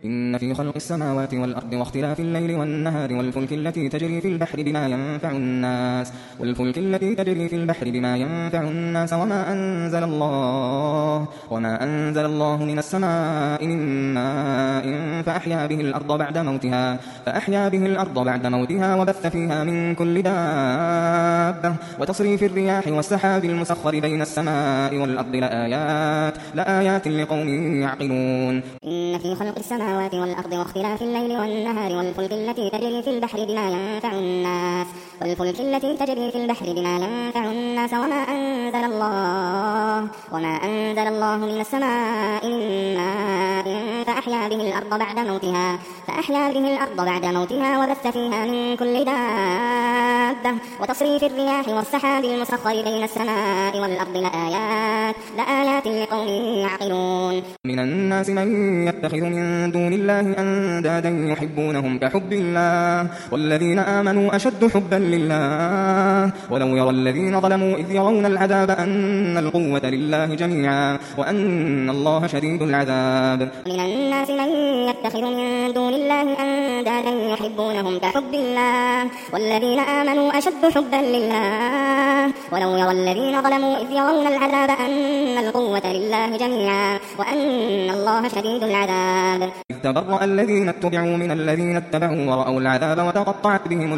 إن في خلق السماوات والأرض واختلاف الليل والنهار والفلك التي تجري في البحر بما ينفع الناس وما أنزل الله من السماء من ماء فأحيا به الأرض بعد موتها وبث فيها من كل دابة وتصريف الرياح والسحاب المسخر بين السماء والأرض لآيات لقوم يعقلون. إن في خلق السماوات والأرض واختلاف الليل والنهار والفلك التي تجري في البحر بما ينفع الناس وما أنزل الله من السماء من ماء فأحيا به الأرض بعد موتها وبث فيها من كل دابة وتصريف الرياح والسحاب المسخر بين السماء والأرض لآيات لقوم يعقلون. من الناس من يتخذ من دون الله أندادا يحبونهم كحب الله والذين آمنوا أشد حبا لله ولو يرى الذين ظلموا إذ يرون العذاب أن القوة لله جميعا وأن الله شديد العذاب. من الناس من يتخذ من دون الله أندادا يحبونهم كحب الله والذين آمنوا أشد حبا لله ولو يرى الذين ظلموا إذ يرون العذاب أن القوة لله جميعا وأن الله شديد العذاب. إذ تبرأ الذين اتبعوا من الذين اتبعوا ورأوا العذاب وتقطعت بهم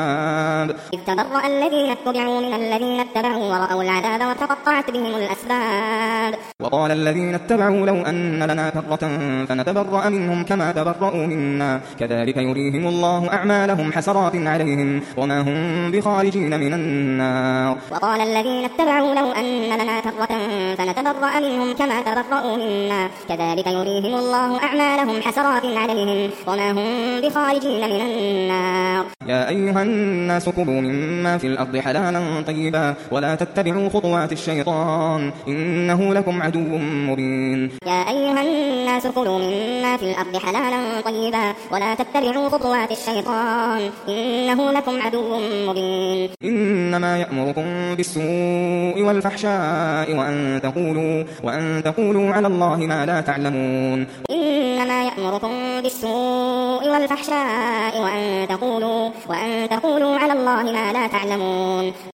الأسباب. وقال الذين اتبعوا لو أن لنا كرة فنتبرأ منهم كما تبرأوا منا كذلك يريهم الله أعمالهم حسرات عليهم وما هم بخارجين من النار. وقال الذين اتبعوا لو أن لنا كرة فنتبرأ منهم كما تبرأوا منا كذلك يريهم الله أعمالهم حسرات عليهم وما هم بخارجين من النار. يا أيها الناس كلوا مما في الأرض حلالا طيبا ولا تتبعوا خطوات الشيطان إنه لكم عدو مبين. يا أيها الناس كلوا مما في الأرض حلالا طيبا ولا تتبعوا خطوات الشيطان إنه لكم عدو مبين. إنما يأمركم بالسوء والفحشاء وأن تقولوا على الله ما لا تعلمون. إنما يأمركم بالسوء والفحشاء وأن تقولوا على الله ما لا تعلمون.